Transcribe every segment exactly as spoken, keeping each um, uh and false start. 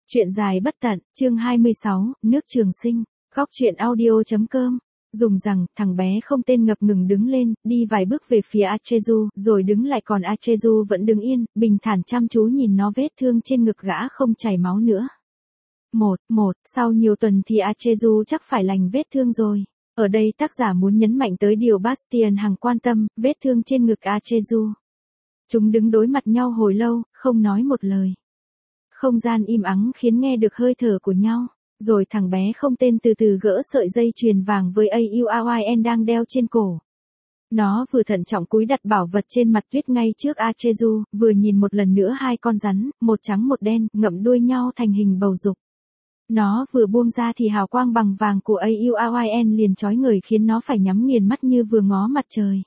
Chuyện dài bất tận, chương hai mươi sáu, nước Trường Sinh, góc truyện audio.com. Dùng rằng, thằng bé không tên ngập ngừng đứng lên, đi vài bước về phía Achezu, rồi đứng lại còn Achezu vẫn đứng yên, bình thản chăm chú nhìn nó vết thương trên ngực gã không chảy máu nữa. Một, một, sau nhiều tuần thì Achezu chắc phải lành vết thương rồi. Ở đây tác giả muốn nhấn mạnh tới điều Bastien Hằng quan tâm, vết thương trên ngực Achezu. Chúng đứng đối mặt nhau hồi lâu, không nói một lời. Không gian im ắng khiến nghe được hơi thở của nhau, rồi thằng bé không tên từ từ gỡ sợi dây chuyền vàng với a u a i en đang đeo trên cổ. Nó vừa thận trọng cúi đặt bảo vật trên mặt tuyết ngay trước Achezu, vừa nhìn một lần nữa hai con rắn, một trắng một đen, ngậm đuôi nhau thành hình bầu dục. Nó vừa buông ra thì hào quang bằng vàng của a u a i en liền chói người khiến nó phải nhắm nghiền mắt như vừa ngó mặt trời.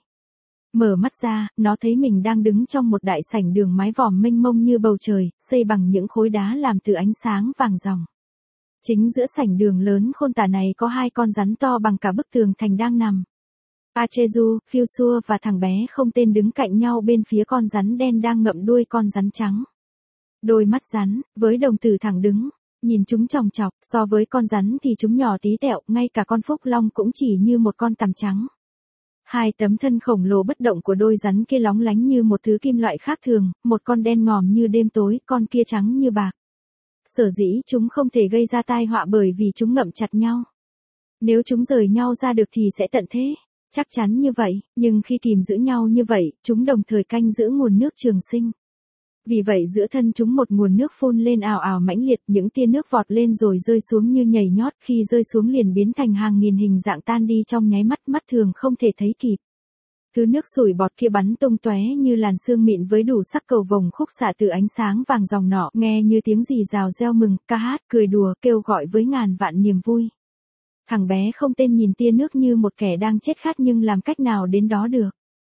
Mở mắt ra, nó thấy mình đang đứng trong một đại sảnh đường mái vòm mênh mông như bầu trời, xây bằng những khối đá làm từ ánh sáng vàng ròng. Chính giữa sảnh đường lớn khôn tả này có hai con rắn to bằng cả bức tường thành đang nằm. Achezu, Philsua và thằng bé không tên đứng cạnh nhau bên phía con rắn đen đang ngậm đuôi con rắn trắng. Đôi mắt rắn, với đồng tử thẳng đứng, nhìn chúng chòng chọc, so với con rắn thì chúng nhỏ tí tẹo, ngay cả con phúc long cũng chỉ như một con tằm trắng. Hai tấm thân khổng lồ bất động của đôi rắn kia lóng lánh như một thứ kim loại khác thường, một con đen ngòm như đêm tối, con kia trắng như bạc. Sở dĩ chúng không thể gây ra tai họa bởi vì chúng ngậm chặt nhau. Nếu chúng rời nhau ra được thì sẽ tận thế, chắc chắn như vậy, nhưng khi kìm giữ nhau như vậy, chúng đồng thời canh giữ nguồn nước Trường Sinh. Vì vậy giữa thân chúng một nguồn nước phun lên ào ào mãnh liệt, những tia nước vọt lên rồi rơi xuống như nhảy nhót, khi rơi xuống liền biến thành hàng nghìn hình dạng tan đi trong nháy mắt, mắt thường không thể thấy kịp. Thứ nước sủi bọt kia bắn tung tóe như làn sương mịn với đủ sắc cầu vồng khúc xạ từ ánh sáng vàng ròng nọ, nghe như tiếng rì rào reo mừng, ca hát, cười đùa, kêu gọi với ngàn vạn niềm vui. Thằng bé không tên nhìn tia nước như một kẻ đang chết khát nhưng làm cách nào đến đó được.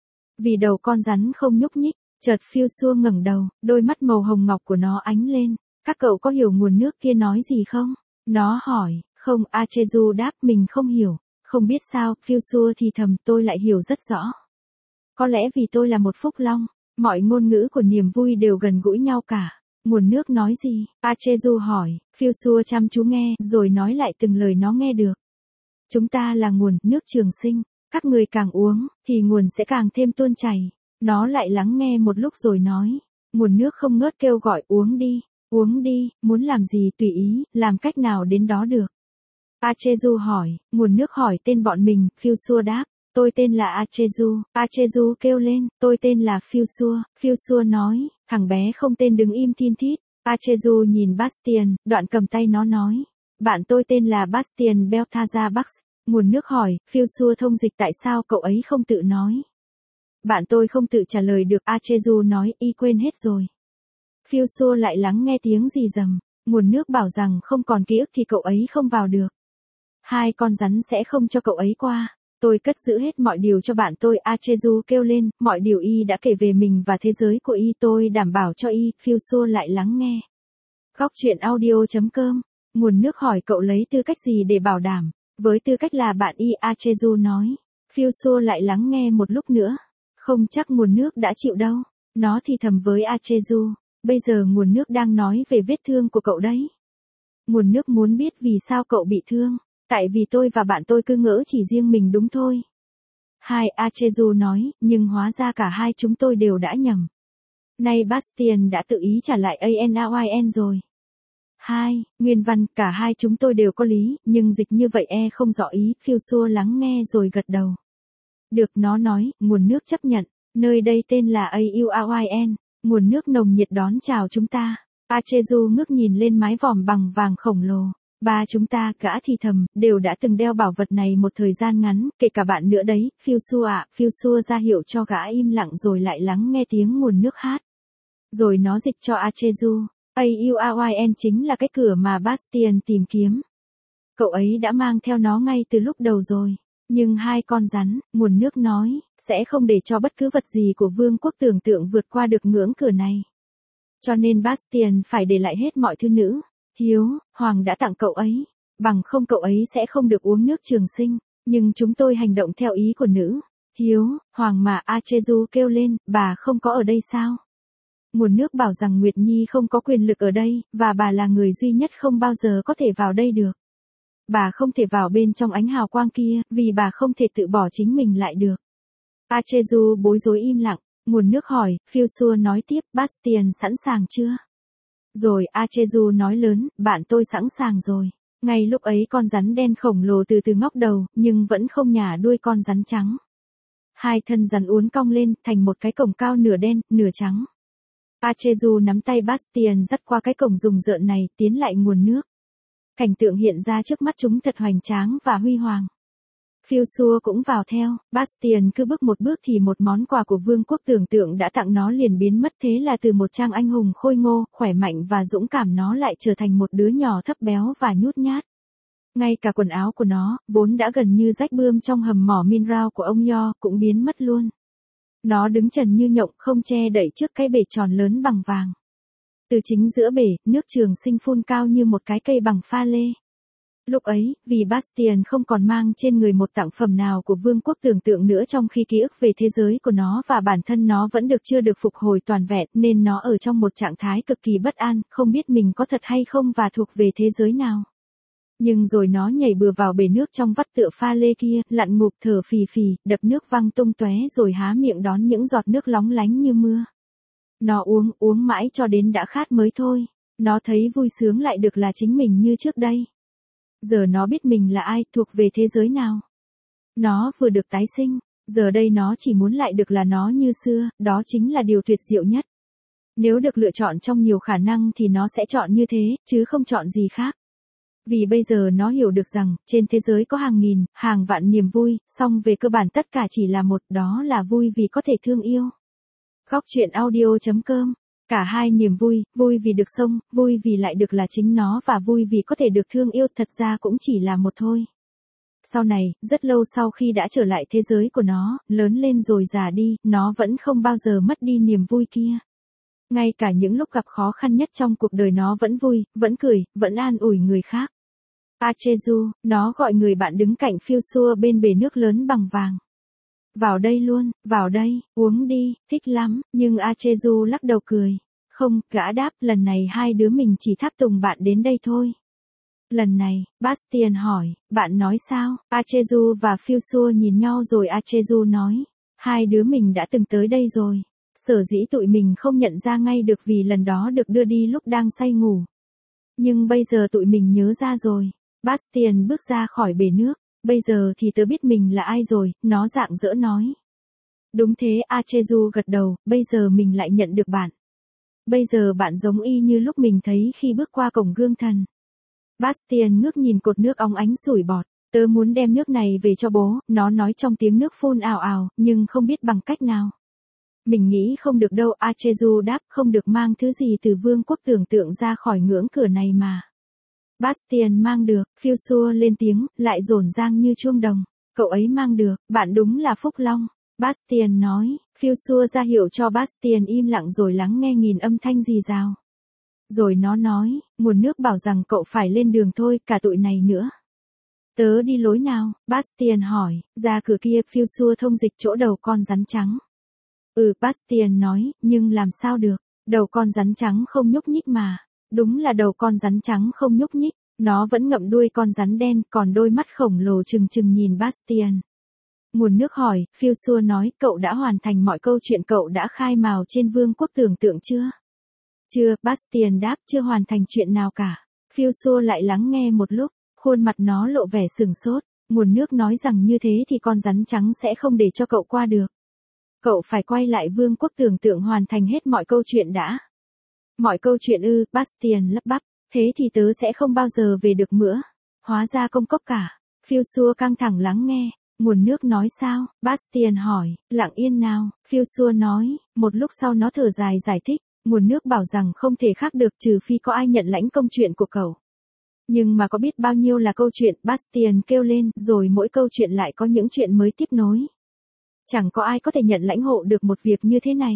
Vì đầu con rắn không nhúc nhích. Chợt Philsua ngẩng đầu, đôi mắt màu hồng ngọc của nó ánh lên. Các cậu có hiểu nguồn nước kia nói gì không? Nó hỏi. Không, Achezu đáp, mình không hiểu. Không biết sao, Philsua thì thầm, tôi lại hiểu rất rõ. Có lẽ vì tôi là một phúc long, mọi ngôn ngữ của niềm vui đều gần gũi nhau cả. Nguồn nước nói gì? Achezu hỏi. Philsua chăm chú nghe, rồi nói lại từng lời nó nghe được. Chúng ta là nguồn nước Trường Sinh. Các người càng uống, thì nguồn sẽ càng thêm tuôn chảy. Nó lại lắng nghe một lúc rồi nói, nguồn nước không ngớt kêu gọi uống đi, uống đi, muốn làm gì tùy ý, làm cách nào đến đó được. Achezu hỏi, nguồn nước hỏi tên bọn mình, Philsua đáp, tôi tên là Achezu. Achezu kêu lên, tôi tên là Philsua. Philsua nói, thằng bé không tên đứng im thin thít. Achezu nhìn Bastien, đoạn cầm tay nó nói, bạn tôi tên là Bastien Belthaza Bax. Nguồn nước hỏi, Philsua thông dịch tại sao cậu ấy không tự nói. Bạn tôi không tự trả lời được, Achezu nói, y quên hết rồi. Philsua lại lắng nghe tiếng rì rầm, nguồn nước bảo rằng không còn ký ức thì cậu ấy không vào được. Hai con rắn sẽ không cho cậu ấy qua. Tôi cất giữ hết mọi điều cho bạn tôi, Achezu kêu lên, mọi điều y đã kể về mình và thế giới của y tôi đảm bảo cho y. Philsua lại lắng nghe. Góc truyện audio.com, nguồn nước hỏi cậu lấy tư cách gì để bảo đảm, với tư cách là bạn y, Achezu nói. Philsua lại lắng nghe một lúc nữa. Không chắc nguồn nước đã chịu đâu. Nó thì thầm với Achezu. Bây giờ nguồn nước đang nói về vết thương của cậu đấy. Nguồn nước muốn biết vì sao cậu bị thương. Tại vì tôi và bạn tôi cứ ngỡ chỉ riêng mình đúng thôi. Hai, Achezu nói, nhưng hóa ra cả hai chúng tôi đều đã nhầm. Nay Bastien đã tự ý trả lại a en a i en rồi. Hai, nguyên văn, cả hai chúng tôi đều có lý, nhưng dịch như vậy e không rõ ý. Philsua lắng nghe rồi gật đầu. Được, nó nói, nguồn nước chấp nhận, nơi đây tên là a u a i en, nguồn nước nồng nhiệt đón chào chúng ta. Achezu ngước nhìn lên mái vòm bằng vàng khổng lồ. Ba chúng ta, gã thì thầm, đều đã từng đeo bảo vật này một thời gian ngắn, kể cả bạn nữa đấy, Philsua ạ. Philsua ra hiệu cho gã im lặng rồi lại lắng nghe tiếng nguồn nước hát. Rồi nó dịch cho Achezu, a u a i en chính là cái cửa mà Bastien tìm kiếm. Cậu ấy đã mang theo nó ngay từ lúc đầu rồi. Nhưng hai con rắn, nguồn nước nói, sẽ không để cho bất cứ vật gì của vương quốc tưởng tượng vượt qua được ngưỡng cửa này. Cho nên Bastien phải để lại hết mọi thứ nữ, hiếu, hoàng đã tặng cậu ấy. Bằng không cậu ấy sẽ không được uống nước Trường Sinh. Nhưng chúng tôi hành động theo ý của nữ, hiếu, hoàng mà. Achezu kêu lên, bà không có ở đây sao? Nguồn nước bảo rằng Nguyệt Nhi không có quyền lực ở đây, và bà là người duy nhất không bao giờ có thể vào đây được. Bà không thể vào bên trong ánh hào quang kia, vì bà không thể tự bỏ chính mình lại được. Achezu bối rối im lặng, nguồn nước hỏi, Philsua nói tiếp, Bastien sẵn sàng chưa? Rồi Achezu nói lớn, bạn tôi sẵn sàng rồi. Ngay lúc ấy con rắn đen khổng lồ từ từ ngóc đầu, nhưng vẫn không nhả đuôi con rắn trắng. Hai thân rắn uốn cong lên, thành một cái cổng cao nửa đen, nửa trắng. Achezu nắm tay Bastien dắt qua cái cổng rùng rợn này, tiến lại nguồn nước. Cảnh tượng hiện ra trước mắt chúng thật hoành tráng và huy hoàng. Philsua cũng vào theo, Bastien cứ bước một bước thì một món quà của vương quốc tưởng tượng đã tặng nó liền biến mất, thế là từ một trang anh hùng khôi ngô, khỏe mạnh và dũng cảm nó lại trở thành một đứa nhỏ thấp béo và nhút nhát. Ngay cả quần áo của nó, vốn đã gần như rách bươm trong hầm mỏ mineral của ông Yo, cũng biến mất luôn. Nó đứng trần như nhộng, không che đậy trước cái bể tròn lớn bằng vàng. Từ chính giữa bể, nước trường sinh phun cao như một cái cây bằng pha lê. Lúc ấy, vì Bastien không còn mang trên người một tặng phẩm nào của vương quốc tưởng tượng nữa, trong khi ký ức về thế giới của nó và bản thân nó vẫn được chưa được phục hồi toàn vẹn, nên nó ở trong một trạng thái cực kỳ bất an, không biết mình có thật hay không và thuộc về thế giới nào. Nhưng rồi nó nhảy bừa vào bể nước trong vắt tựa pha lê kia, lặn ngụp thở phì phì, đập nước văng tung tóe rồi há miệng đón những giọt nước lóng lánh như mưa. Nó uống, uống mãi cho đến đã khát mới thôi. Nó thấy vui sướng lại được là chính mình như trước đây. Giờ nó biết mình là ai, thuộc về thế giới nào. Nó vừa được tái sinh, giờ đây nó chỉ muốn lại được là nó như xưa, đó chính là điều tuyệt diệu nhất. Nếu được lựa chọn trong nhiều khả năng thì nó sẽ chọn như thế, chứ không chọn gì khác. Vì bây giờ nó hiểu được rằng, trên thế giới có hàng nghìn, hàng vạn niềm vui, song về cơ bản tất cả chỉ là một, đó là vui vì có thể thương yêu. Góc truyện audio chấm com. Cả hai niềm vui, vui vì được sống, vui vì lại được là chính nó và vui vì có thể được thương yêu thật ra cũng chỉ là một thôi. Sau này, rất lâu sau khi đã trở lại thế giới của nó, lớn lên rồi già đi, nó vẫn không bao giờ mất đi niềm vui kia. Ngay cả những lúc gặp khó khăn nhất trong cuộc đời nó vẫn vui, vẫn cười, vẫn an ủi người khác. Achezu, nó gọi người bạn đứng cạnh Philsua bên bể nước lớn bằng vàng. Vào đây luôn, vào đây, uống đi, thích lắm, nhưng Achezu lắc đầu cười. Không, gã đáp, lần này hai đứa mình chỉ tháp tùng bạn đến đây thôi. Lần này, Bastien hỏi, bạn nói sao? Achezu và Philsua nhìn nhau rồi Achezu nói, hai đứa mình đã từng tới đây rồi. Sở dĩ tụi mình không nhận ra ngay được vì lần đó được đưa đi lúc đang say ngủ. Nhưng bây giờ tụi mình nhớ ra rồi. Bastien bước ra khỏi bể nước. Bây giờ thì tớ biết mình là ai rồi, nó rạng rỡ nói. Đúng thế, Achezu gật đầu, bây giờ mình lại nhận được bạn. Bây giờ bạn giống y như lúc mình thấy khi bước qua cổng gương thần. Bastien ngước nhìn cột nước óng ánh sủi bọt. Tớ muốn đem nước này về cho bố, nó nói trong tiếng nước phun ào ào, nhưng không biết bằng cách nào. Mình nghĩ không được đâu, Achezu đáp, không được mang thứ gì từ vương quốc tưởng tượng ra khỏi ngưỡng cửa này mà. Bastien mang được, Philsua lên tiếng, lại rổn rang như chuông đồng. Cậu ấy mang được, bạn đúng là phúc long. Bastien nói, Philsua ra hiệu cho Bastien im lặng rồi lắng nghe nghìn âm thanh rì rào. Rồi nó nói, nguồn nước bảo rằng cậu phải lên đường thôi, cả tụi này nữa. Tớ đi lối nào? Bastien hỏi, ra cửa kia, Philsua thông dịch chỗ đầu con rắn trắng. Ừ, Bastien nói, nhưng làm sao được, đầu con rắn trắng không nhúc nhích mà. Đúng là đầu con rắn trắng không nhúc nhích, nó vẫn ngậm đuôi con rắn đen, còn đôi mắt khổng lồ trừng trừng nhìn Bastien. Nguồn nước hỏi, Philsua nói, cậu đã hoàn thành mọi câu chuyện cậu đã khai mào trên vương quốc tưởng tượng chưa? Chưa, Bastien đáp, chưa hoàn thành chuyện nào cả. Philsua lại lắng nghe một lúc, khuôn mặt nó lộ vẻ sửng sốt. Nguồn nước nói rằng như thế thì con rắn trắng sẽ không để cho cậu qua được. Cậu phải quay lại vương quốc tưởng tượng hoàn thành hết mọi câu chuyện đã. Mọi câu chuyện ư, Bastien lắp bắp, thế thì tớ sẽ không bao giờ về được nữa. Hóa ra công cốc cả. Philsua căng thẳng lắng nghe. Nguồn nước nói sao? Bastien hỏi, lặng yên nào. Philsua nói, một lúc sau nó thở dài giải thích. Nguồn nước bảo rằng không thể khác được trừ phi có ai nhận lãnh công chuyện của cậu. Nhưng mà có biết bao nhiêu là câu chuyện, Bastien kêu lên, rồi mỗi câu chuyện lại có những chuyện mới tiếp nối. Chẳng có ai có thể nhận lãnh hộ được một việc như thế này.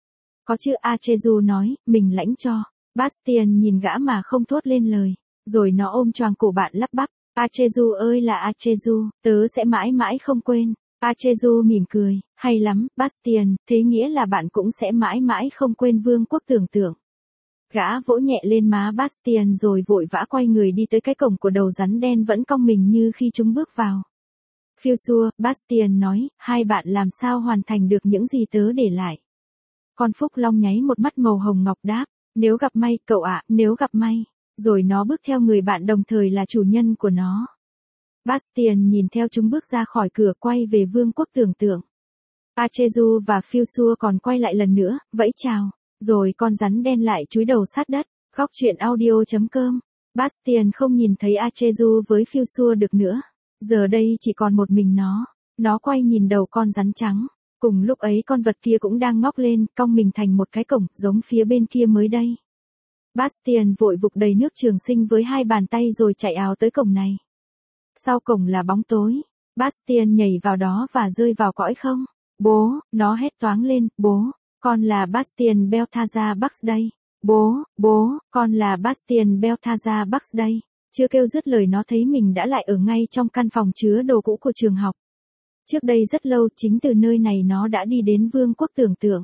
Có chứ, Achezu nói, mình lãnh cho. Bastien nhìn gã mà không thốt lên lời. Rồi nó ôm choàng cổ bạn lắp bắp. Achezu ơi là Achezu, tớ sẽ mãi mãi không quên. Achezu mỉm cười, hay lắm, Bastien, thế nghĩa là bạn cũng sẽ mãi mãi không quên vương quốc tưởng tượng. Gã vỗ nhẹ lên má Bastien rồi vội vã quay người đi tới cái cổng của đầu rắn đen vẫn cong mình như khi chúng bước vào. Phiêu xua, Bastien nói, hai bạn làm sao hoàn thành được những gì tớ để lại. Con Phúc Long nháy một mắt màu hồng ngọc đáp, nếu gặp may, cậu ạ, nếu gặp may. Rồi nó bước theo người bạn đồng thời là chủ nhân của nó. Bastien nhìn theo chúng bước ra khỏi cửa quay về vương quốc tưởng tượng. Achezu và Phiêu xua còn quay lại lần nữa, vẫy chào. Rồi con rắn đen lại chúi đầu sát đất. Góc truyện audio chấm com. Bastien không nhìn thấy Achezu với Phiêu xua được nữa. Giờ đây chỉ còn một mình nó. Nó quay nhìn đầu con rắn trắng. Cùng lúc ấy con vật kia cũng đang ngóc lên, cong mình thành một cái cổng, giống phía bên kia mới đây. Bastien vội vục đầy nước trường sinh với hai bàn tay rồi chạy ào tới cổng này. Sau cổng là bóng tối. Bastien nhảy vào đó và rơi vào cõi không. Bố, nó hét toáng lên, bố, con là Bastien Belthaza Bugs đây. Bố, bố, con là Bastien Belthaza Bugs đây. Chưa kêu dứt lời nó thấy mình đã lại ở ngay trong căn phòng chứa đồ cũ của trường học. Trước đây rất lâu chính từ nơi này nó đã đi đến vương quốc tưởng tượng.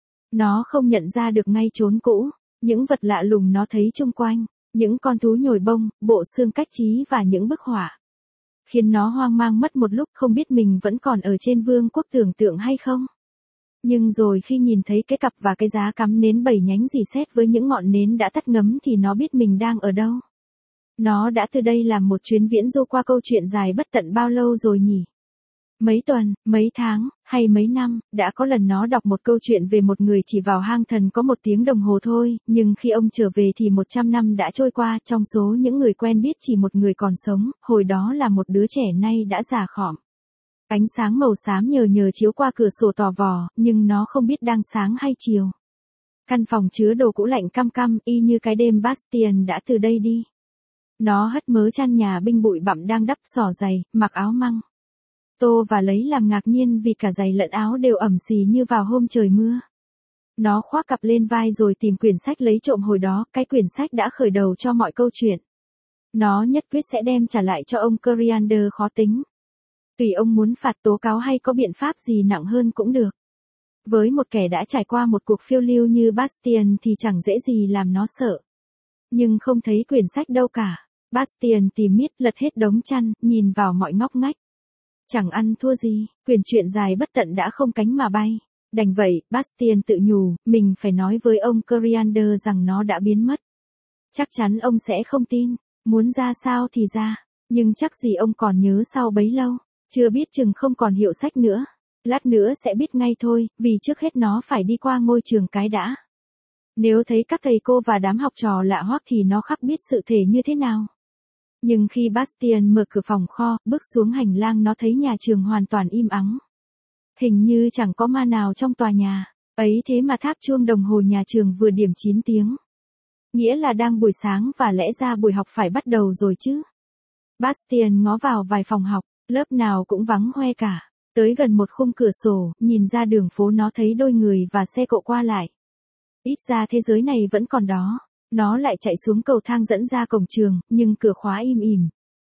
Nó không nhận ra được ngay chốn cũ, những vật lạ lùng nó thấy chung quanh, những con thú nhồi bông, bộ xương cách trí và những bức họa. Khiến nó hoang mang mất một lúc không biết mình vẫn còn ở trên vương quốc tưởng tượng hay không. Nhưng rồi khi nhìn thấy cái cặp và cái giá cắm nến bảy nhánh rỉ sét với những ngọn nến đã tắt ngấm thì nó biết mình đang ở đâu. Nó đã từ đây làm một chuyến viễn du qua câu chuyện dài bất tận bao lâu rồi nhỉ? Mấy tuần, mấy tháng, hay mấy năm, đã có lần nó đọc một câu chuyện về một người chỉ vào hang thần có một tiếng đồng hồ thôi, nhưng khi ông trở về thì một trăm năm đã trôi qua, trong số những người quen biết chỉ một người còn sống, hồi đó là một đứa trẻ nay đã già khọm. Ánh sáng màu xám nhờ nhờ chiếu qua cửa sổ tò vò, nhưng nó không biết đang sáng hay chiều. Căn phòng chứa đồ cũ lạnh căm căm, y như cái đêm Bastien đã từ đây đi. Nó hất mớ chăn nhà binh bụi bặm đang đắp xỏ giày, mặc áo măng. Tô và lấy làm ngạc nhiên vì cả giày lẫn áo đều ẩm xì như vào hôm trời mưa. Nó khoác cặp lên vai rồi tìm quyển sách lấy trộm hồi đó, cái quyển sách đã khởi đầu cho mọi câu chuyện. Nó nhất quyết sẽ đem trả lại cho ông Coriander khó tính. Tùy ông muốn phạt tố cáo hay có biện pháp gì nặng hơn cũng được. Với một kẻ đã trải qua một cuộc phiêu lưu như Bastien thì chẳng dễ gì làm nó sợ. Nhưng không thấy quyển sách đâu cả. Bastien tìm miết lật hết đống chăn, nhìn vào mọi ngóc ngách. Chẳng ăn thua gì, quyển truyện dài bất tận đã không cánh mà bay. Đành vậy, Bastien tự nhủ, mình phải nói với ông Coriander rằng nó đã biến mất. Chắc chắn ông sẽ không tin, muốn ra sao thì ra, nhưng chắc gì ông còn nhớ sau bấy lâu, chưa biết chừng không còn hiệu sách nữa. Lát nữa sẽ biết ngay thôi, vì trước hết nó phải đi qua ngôi trường cái đã. Nếu thấy các thầy cô và đám học trò lạ hoắc thì nó khắc biết sự thể như thế nào. Nhưng khi Bastien mở cửa phòng kho, bước xuống hành lang nó thấy nhà trường hoàn toàn im ắng. Hình như chẳng có ma nào trong tòa nhà, ấy thế mà tháp chuông đồng hồ nhà trường vừa điểm chín tiếng. Nghĩa là đang buổi sáng và lẽ ra buổi học phải bắt đầu rồi chứ. Bastien ngó vào vài phòng học, lớp nào cũng vắng hoe cả. Tới gần một khung cửa sổ, nhìn ra đường phố nó thấy đôi người và xe cộ qua lại. Ít ra thế giới này vẫn còn đó. Nó lại chạy xuống cầu thang dẫn ra cổng trường, nhưng cửa khóa im ỉm.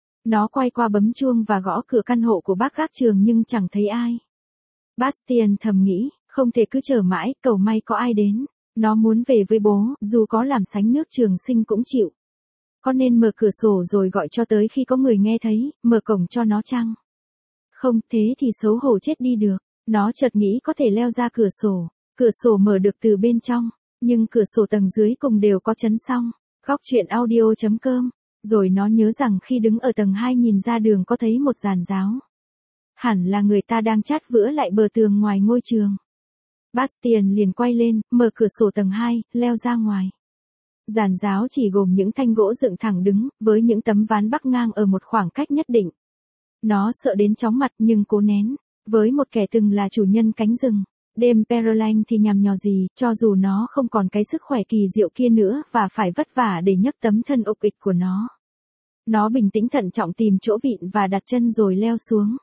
Nó quay qua bấm chuông và gõ cửa căn hộ của bác gác trường nhưng chẳng thấy ai. Bastien thầm nghĩ, không thể cứ chờ mãi, cầu may có ai đến. Nó muốn về với bố, dù có làm sánh nước trường sinh cũng chịu. Có nên mở cửa sổ rồi gọi cho tới khi có người nghe thấy, mở cổng cho nó chăng? Không, thế thì xấu hổ chết đi được. Nó chợt nghĩ có thể leo ra cửa sổ. Cửa sổ mở được từ bên trong. Nhưng cửa sổ tầng dưới cùng đều có chắn xong. Góc truyện audio chấm com. Rồi nó nhớ rằng khi đứng ở tầng hai nhìn ra đường có thấy một giàn giáo. Hẳn là người ta đang chát vữa lại bờ tường ngoài ngôi trường. Bastien liền quay lên, mở cửa sổ tầng hai, leo ra ngoài. Giàn giáo chỉ gồm những thanh gỗ dựng thẳng đứng, với những tấm ván bắc ngang ở một khoảng cách nhất định. Nó sợ đến chóng mặt nhưng cố nén. Với một kẻ từng là chủ nhân cánh rừng. Đêm Pereline thì nhằm nhò gì, cho dù nó không còn cái sức khỏe kỳ diệu kia nữa và phải vất vả để nhấc tấm thân ục ịch của nó. Nó bình tĩnh thận trọng tìm chỗ vịn và đặt chân rồi leo xuống.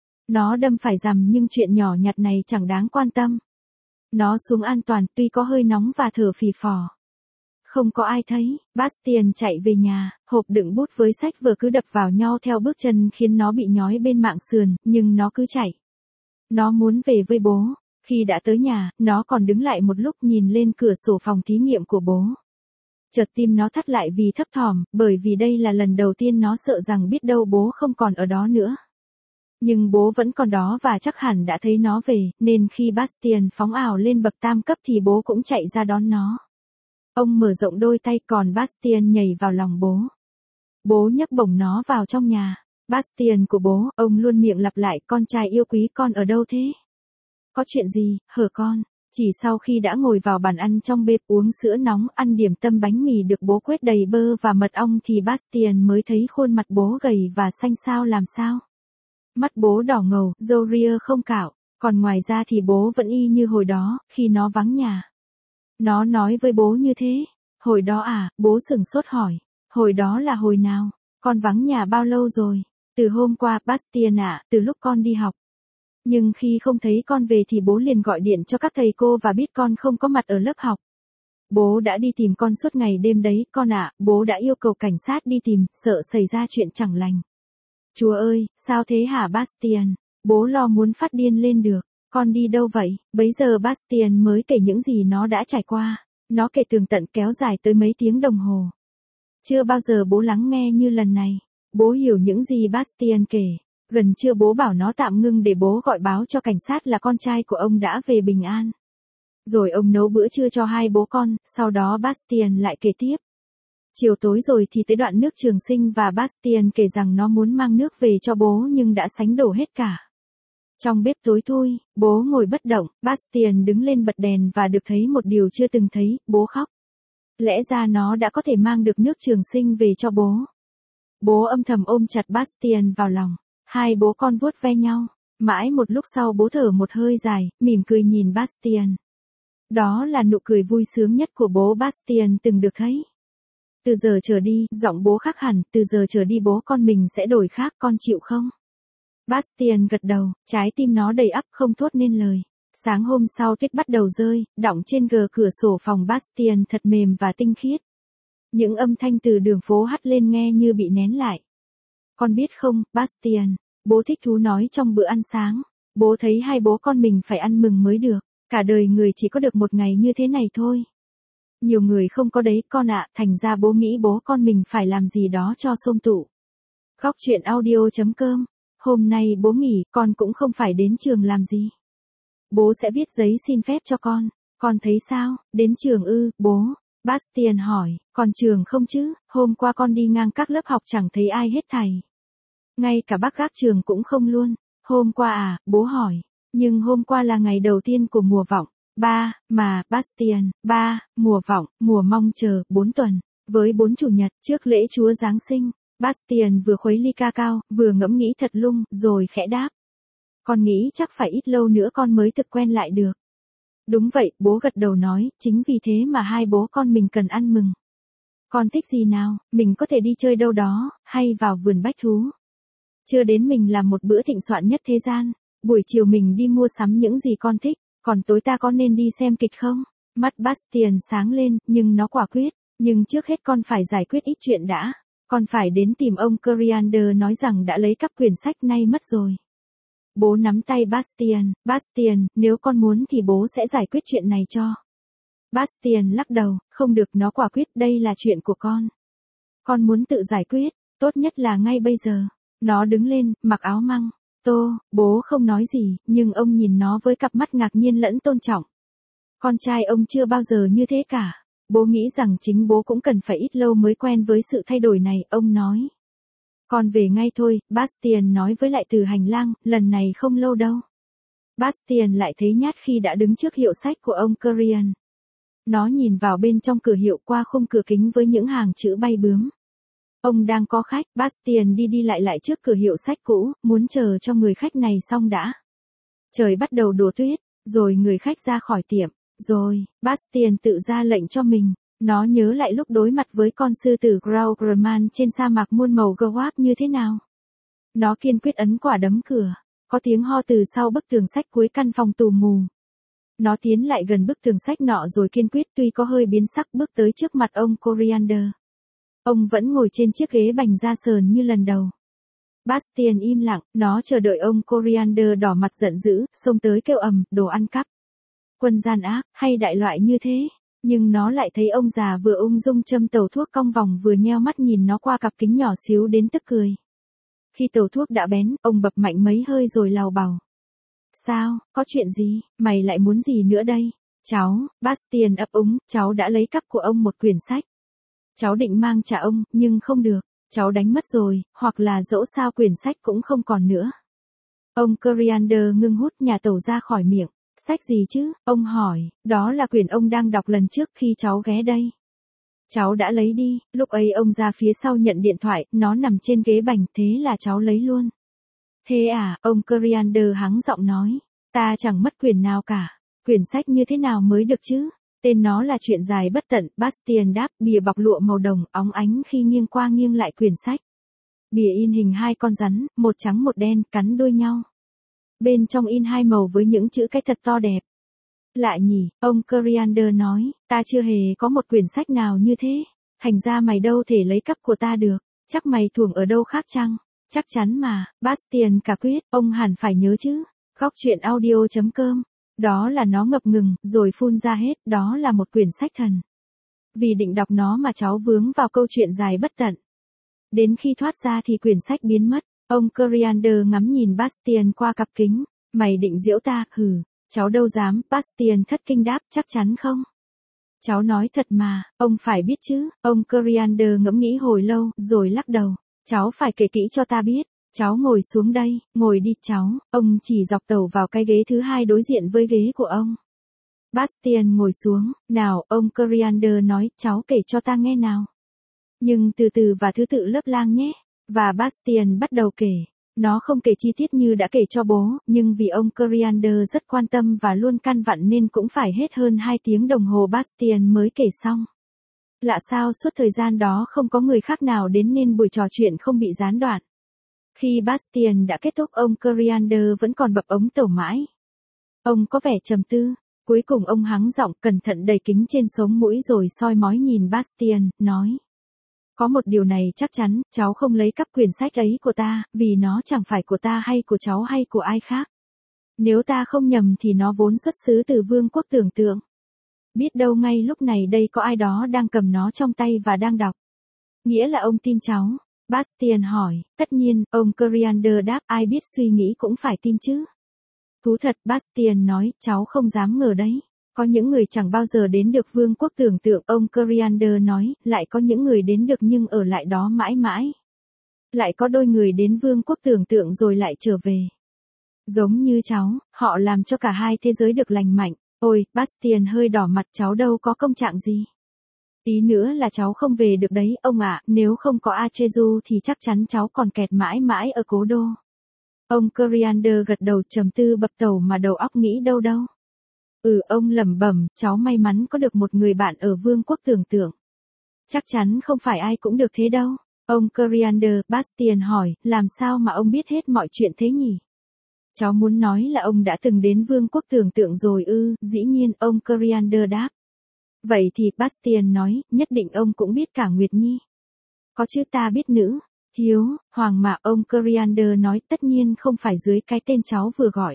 Nó đâm phải rằm nhưng chuyện nhỏ nhặt này chẳng đáng quan tâm. Nó xuống an toàn tuy có hơi nóng và thở phì phò. Không có ai thấy, Bastien chạy về nhà, hộp đựng bút với sách vở cứ đập vào nhau theo bước chân khiến nó bị nhói bên mạng sườn, nhưng nó cứ chạy. Nó muốn về với bố. Khi đã tới nhà, nó còn đứng lại một lúc nhìn lên cửa sổ phòng thí nghiệm của bố. Chợt tim nó thắt lại vì thấp thỏm, bởi vì đây là lần đầu tiên nó sợ rằng biết đâu bố không còn ở đó nữa. Nhưng bố vẫn còn đó và chắc hẳn đã thấy nó về, nên khi Bastien phóng ảo lên bậc tam cấp thì bố cũng chạy ra đón nó. Ông mở rộng đôi tay còn Bastien nhảy vào lòng bố. Bố nhấc bổng nó vào trong nhà. Bastien của bố, ông luôn miệng lặp lại, con trai yêu quý, con ở đâu thế? Có chuyện gì, hở con? Chỉ sau khi đã ngồi vào bàn ăn trong bếp uống sữa nóng, ăn điểm tâm bánh mì được bố quét đầy bơ và mật ong thì Bastien mới thấy khuôn mặt bố gầy và xanh xao làm sao. Mắt bố đỏ ngầu, râu ria không cạo, còn ngoài ra thì bố vẫn y như hồi đó, khi nó vắng nhà. Nó nói với bố như thế. Hồi đó à, bố sửng sốt hỏi. Hồi đó là hồi nào? Con vắng nhà bao lâu rồi? Từ hôm qua, Bastien ạ, từ lúc con đi học. Nhưng khi không thấy con về thì bố liền gọi điện cho các thầy cô và biết con không có mặt ở lớp học. Bố đã đi tìm con suốt ngày đêm đấy, con ạ, bố đã yêu cầu cảnh sát đi tìm, sợ xảy ra chuyện chẳng lành. Chúa ơi, sao thế hả Bastien? Bố lo muốn phát điên lên được. Con đi đâu vậy? Bấy giờ Bastien mới kể những gì nó đã trải qua. Nó kể tường tận kéo dài tới mấy tiếng đồng hồ. Chưa bao giờ bố lắng nghe như lần này. Bố hiểu những gì Bastien kể. Gần trưa bố bảo nó tạm ngưng để bố gọi báo cho cảnh sát là con trai của ông đã về bình an. Rồi ông nấu bữa trưa cho hai bố con, sau đó Bastien lại kể tiếp. Chiều tối rồi thì tới đoạn nước Trường Sinh và Bastien kể rằng nó muốn mang nước về cho bố nhưng đã sánh đổ hết cả. Trong bếp tối thui, bố ngồi bất động, Bastien đứng lên bật đèn và được thấy một điều chưa từng thấy, bố khóc. Lẽ ra nó đã có thể mang được nước Trường Sinh về cho bố. Bố âm thầm ôm chặt Bastien vào lòng, hai bố con vuốt ve nhau. Mãi một lúc sau bố thở một hơi dài, mỉm cười nhìn Bastien. Đó là nụ cười vui sướng nhất của bố Bastien từng được thấy. Từ giờ trở đi, giọng bố khác hẳn, từ giờ trở đi bố con mình sẽ đổi khác, con chịu không? Bastien gật đầu, trái tim nó đầy ắp không thốt nên lời. Sáng hôm sau tuyết bắt đầu rơi, đọng trên gờ cửa sổ phòng Bastien thật mềm và tinh khiết. Những âm thanh từ đường phố hắt lên nghe như bị nén lại. Con biết không, Bastien, bố thích thú nói trong bữa ăn sáng. Bố thấy hai bố con mình phải ăn mừng mới được. Cả đời người chỉ có được một ngày như thế này thôi. Nhiều người không có đấy con ạ, thành ra bố nghĩ bố con mình phải làm gì đó cho xôm tụ. Góc chuyện audio chấm com. Hôm nay bố nghỉ, con cũng không phải đến trường làm gì. Bố sẽ viết giấy xin phép cho con. Con thấy sao, đến trường ư, bố? Bastien hỏi, còn trường không chứ, hôm qua con đi ngang các lớp học chẳng thấy ai hết thầy. Ngay cả bác gác trường cũng không luôn. Hôm qua à, bố hỏi. Nhưng hôm qua là ngày đầu tiên của mùa vọng. Ba, mà, Bastien, ba, mùa vọng, mùa mong chờ, bốn tuần. Với bốn chủ nhật, trước lễ Chúa Giáng sinh. Bastien vừa khuấy ly ca cao, vừa ngẫm nghĩ thật lung, rồi khẽ đáp. Con nghĩ chắc phải ít lâu nữa con mới thực quen lại được. Đúng vậy, bố gật đầu nói, chính vì thế mà hai bố con mình cần ăn mừng. Con thích gì nào, mình có thể đi chơi đâu đó, hay vào vườn bách thú. Chưa đến mình làm một bữa thịnh soạn nhất thế gian. Buổi chiều mình đi mua sắm những gì con thích, còn tối ta có nên đi xem kịch không? Mắt Bastien sáng lên, nhưng nó quả quyết. Nhưng trước hết con phải giải quyết ít chuyện đã. Con phải đến tìm ông Coriander nói rằng đã lấy cắp quyển sách nay mất rồi. Bố nắm tay Bastien, Bastien, nếu con muốn thì bố sẽ giải quyết chuyện này cho. Bastien lắc đầu, không được, nó quả quyết, đây là chuyện của con. Con muốn tự giải quyết, tốt nhất là ngay bây giờ. Nó đứng lên, mặc áo măng. Tô, bố không nói gì, nhưng ông nhìn nó với cặp mắt ngạc nhiên lẫn tôn trọng. Con trai ông chưa bao giờ như thế cả. Bố nghĩ rằng chính bố cũng cần phải ít lâu mới quen với sự thay đổi này, ông nói. Con về ngay thôi, Bastien nói với lại từ hành lang, lần này không lâu đâu. Bastien lại thấy nhát khi đã đứng trước hiệu sách của ông Corian. Nó nhìn vào bên trong cửa hiệu qua khung cửa kính với những hàng chữ bay bướm. Ông đang có khách, Bastien đi đi lại lại trước cửa hiệu sách cũ, muốn chờ cho người khách này xong đã. Trời bắt đầu đổ tuyết, rồi người khách ra khỏi tiệm, rồi, Bastien tự ra lệnh cho mình. Nó nhớ lại lúc đối mặt với con sư tử Grauman trên sa mạc muôn màu Gwap như thế nào. Nó kiên quyết ấn quả đấm cửa, có tiếng ho từ sau bức tường sách cuối căn phòng tù mù. Nó tiến lại gần bức tường sách nọ rồi kiên quyết tuy có hơi biến sắc bước tới trước mặt ông Coriander. Ông vẫn ngồi trên chiếc ghế bành da sờn như lần đầu. Bastian im lặng, nó chờ đợi ông Coriander đỏ mặt giận dữ, xông tới kêu ầm, đồ ăn cắp. Quân gian ác, hay đại loại như thế. Nhưng nó lại thấy ông già vừa ung dung châm tàu thuốc cong vòng vừa nheo mắt nhìn nó qua cặp kính nhỏ xíu đến tức cười. Khi tàu thuốc đã bén, ông bập mạnh mấy hơi rồi lào bào. Sao, có chuyện gì, mày lại muốn gì nữa đây? Cháu, Bastian ấp úng, cháu đã lấy cắp của ông một quyển sách. Cháu định mang trả ông, nhưng không được. Cháu đánh mất rồi, hoặc là dẫu sao quyển sách cũng không còn nữa. Ông Coriander ngưng hút nhà tàu ra khỏi miệng. Sách gì chứ, ông hỏi, đó là quyển ông đang đọc lần trước khi cháu ghé đây. Cháu đã lấy đi, lúc ấy ông ra phía sau nhận điện thoại, nó nằm trên ghế bành, thế là cháu lấy luôn. Thế à, ông Coriander hắng giọng nói, ta chẳng mất quyển nào cả, quyển sách như thế nào mới được chứ? Tên nó là Chuyện dài bất tận, Bastian đáp, bìa bọc lụa màu đồng, óng ánh khi nghiêng qua nghiêng lại quyển sách. Bìa in hình hai con rắn, một trắng một đen, cắn đuôi nhau. Bên trong in hai màu với những chữ cái thật to đẹp. Lạ nhỉ, ông Coriander nói, ta chưa hề có một quyển sách nào như thế. Thành ra mày đâu thể lấy cắp của ta được, chắc mày thuồng ở đâu khác chăng? Chắc chắn mà, Bastian cả quyết, ông hẳn phải nhớ chứ. Góc truyện audio chấm com. Đó là nó ngập ngừng, rồi phun ra hết, đó là một quyển sách thần. Vì định đọc nó mà cháu vướng vào câu chuyện dài bất tận. Đến khi thoát ra thì quyển sách biến mất. Ông Coriander ngắm nhìn Bastian qua cặp kính. Mày định giễu ta, hừ. Cháu đâu dám, Bastian thất kinh đáp, chắc chắn không? Cháu nói thật mà, ông phải biết chứ. Ông Coriander ngẫm nghĩ hồi lâu, rồi lắc đầu. Cháu phải kể kỹ cho ta biết. Cháu ngồi xuống đây, ngồi đi cháu. Ông chỉ dọc tàu vào cái ghế thứ hai đối diện với ghế của ông. Bastian ngồi xuống, nào, ông Coriander nói, cháu kể cho ta nghe nào. Nhưng từ từ và thứ tự lớp lang nhé. Và Bastian bắt đầu kể. Nó không kể chi tiết như đã kể cho bố, nhưng vì ông Coriander rất quan tâm và luôn căn vặn nên cũng phải hết hơn hai tiếng đồng hồ Bastian mới kể xong. Lạ sao suốt thời gian đó không có người khác nào đến nên buổi trò chuyện không bị gián đoạn. Khi Bastian đã kết thúc ông Coriander vẫn còn bập ống tàu mãi. Ông có vẻ trầm tư, cuối cùng ông hắng giọng cẩn thận đầy kính trên sống mũi rồi soi mói nhìn Bastian, nói. Có một điều này chắc chắn, cháu không lấy cắp quyển sách ấy của ta, vì nó chẳng phải của ta hay của cháu hay của ai khác. Nếu ta không nhầm thì nó vốn xuất xứ từ vương quốc tưởng tượng. Biết đâu ngay lúc này đây có ai đó đang cầm nó trong tay và đang đọc. Nghĩa là ông tin cháu. Bastian hỏi, tất nhiên, ông Coriander đáp, ai biết suy nghĩ cũng phải tin chứ. Thú thật, Bastian nói, cháu không dám ngờ đấy. Có những người chẳng bao giờ đến được vương quốc tưởng tượng, ông Coriander nói, lại có những người đến được nhưng ở lại đó mãi mãi. Lại có đôi người đến vương quốc tưởng tượng rồi lại trở về. Giống như cháu, họ làm cho cả hai thế giới được lành mạnh. Ôi, Bastian hơi đỏ mặt, cháu đâu có công trạng gì. Tí nữa là cháu không về được đấy, ông ạ, nếu không có Achezu thì chắc chắn cháu còn kẹt mãi mãi ở cố đô. Ông Coriander gật đầu trầm tư bập tàu mà đầu óc nghĩ đâu đâu. Ừ, ông lẩm bẩm, cháu may mắn có được một người bạn ở vương quốc tưởng tượng. Chắc chắn không phải ai cũng được thế đâu. Ông Coriander, Bastian hỏi, làm sao mà ông biết hết mọi chuyện thế nhỉ? Cháu muốn nói là ông đã từng đến vương quốc tưởng tượng rồi ư, dĩ nhiên, ông Coriander đáp. Vậy thì Bastian nói, nhất định ông cũng biết cả Nguyệt Nhi. Có chứ, ta biết nữ, hiếu, hoàng mà, ông Coriander nói, tất nhiên không phải dưới cái tên cháu vừa gọi.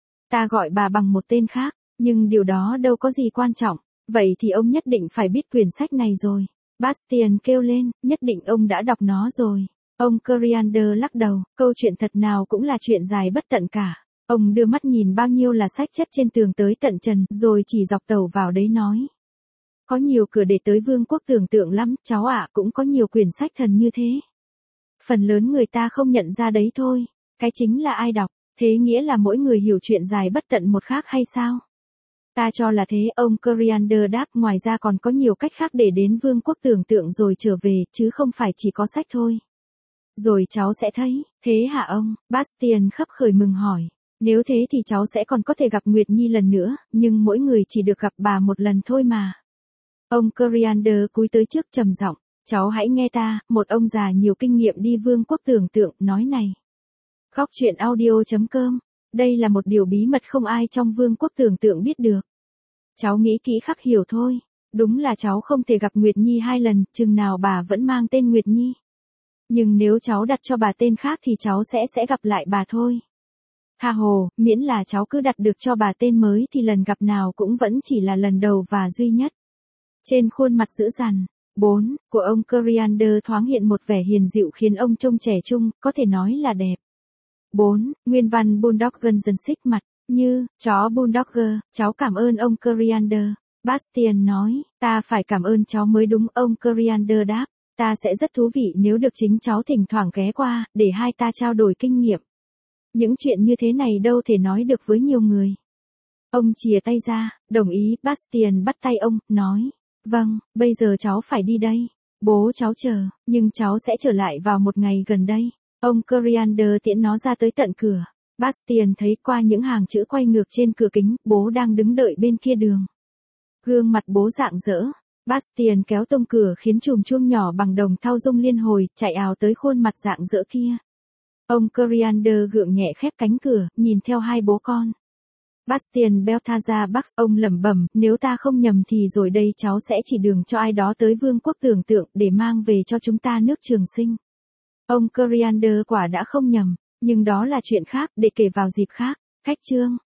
Ta gọi bà bằng một tên khác, nhưng điều đó đâu có gì quan trọng. Vậy thì ông nhất định phải biết quyển sách này rồi. Bastian kêu lên, nhất định ông đã đọc nó rồi. Ông Coriander lắc đầu, câu chuyện thật nào cũng là chuyện dài bất tận cả. Ông đưa mắt nhìn bao nhiêu là sách chất trên tường tới tận trần, rồi chỉ dọc tàu vào đấy nói. Có nhiều cửa để tới vương quốc tưởng tượng lắm, cháu ạ, cũng có nhiều quyển sách thần như thế. Phần lớn người ta không nhận ra đấy thôi. Cái chính là ai đọc, thế nghĩa là mỗi người hiểu chuyện dài bất tận một khác hay sao? Ta cho là thế, ông Coriander đáp, ngoài ra còn có nhiều cách khác để đến vương quốc tưởng tượng rồi trở về, chứ không phải chỉ có sách thôi. Rồi cháu sẽ thấy, thế hả ông? Bastian khấp khởi mừng hỏi. Nếu thế thì cháu sẽ còn có thể gặp Nguyệt Nhi lần nữa, nhưng mỗi người chỉ được gặp bà một lần thôi mà. Ông Coriander cúi tới trước trầm giọng, cháu hãy nghe ta, một ông già nhiều kinh nghiệm đi vương quốc tưởng tượng, nói này. Góc truyện audio chấm com, đây là một điều bí mật không ai trong vương quốc tưởng tượng biết được. Cháu nghĩ kỹ khắc hiểu thôi, đúng là cháu không thể gặp Nguyệt Nhi hai lần, chừng nào bà vẫn mang tên Nguyệt Nhi. Nhưng nếu cháu đặt cho bà tên khác thì cháu sẽ sẽ gặp lại bà thôi. Tha hồ, miễn là cháu cứ đặt được cho bà tên mới thì lần gặp nào cũng vẫn chỉ là lần đầu và duy nhất. Trên khuôn mặt dữ dằn, bốn, của ông Coriander thoáng hiện một vẻ hiền dịu khiến ông trông trẻ trung, có thể nói là đẹp. bốn. Nguyên văn Bulldoggen dần xích mặt, như, chó Bulldogger, cháu cảm ơn ông Coriander. Bastian nói, ta phải cảm ơn cháu mới đúng, ông Coriander đáp. Ta sẽ rất thú vị nếu được chính cháu thỉnh thoảng ghé qua, để hai ta trao đổi kinh nghiệm. Những chuyện như thế này đâu thể nói được với nhiều người. Ông chìa tay ra, đồng ý, Bastian bắt tay ông, nói. Vâng, bây giờ cháu phải đi đây. Bố cháu chờ, nhưng cháu sẽ trở lại vào một ngày gần đây. Ông Coriander tiễn nó ra tới tận cửa. Bastian thấy qua những hàng chữ quay ngược trên cửa kính, bố đang đứng đợi bên kia đường. Gương mặt bố rạng rỡ. Bastian kéo tông cửa khiến chùm chuông nhỏ bằng đồng thau rung liên hồi, chạy ào tới khuôn mặt rạng rỡ kia. Ông Coriander gượng nhẹ khép cánh cửa, nhìn theo hai bố con. Bastian Balthazar Bucks, ông lẩm bẩm, nếu ta không nhầm thì rồi đây cháu sẽ chỉ đường cho ai đó tới vương quốc tưởng tượng để mang về cho chúng ta nước trường sinh. Ông Coriander quả đã không nhầm, nhưng đó là chuyện khác, để kể vào dịp khác. Cách chương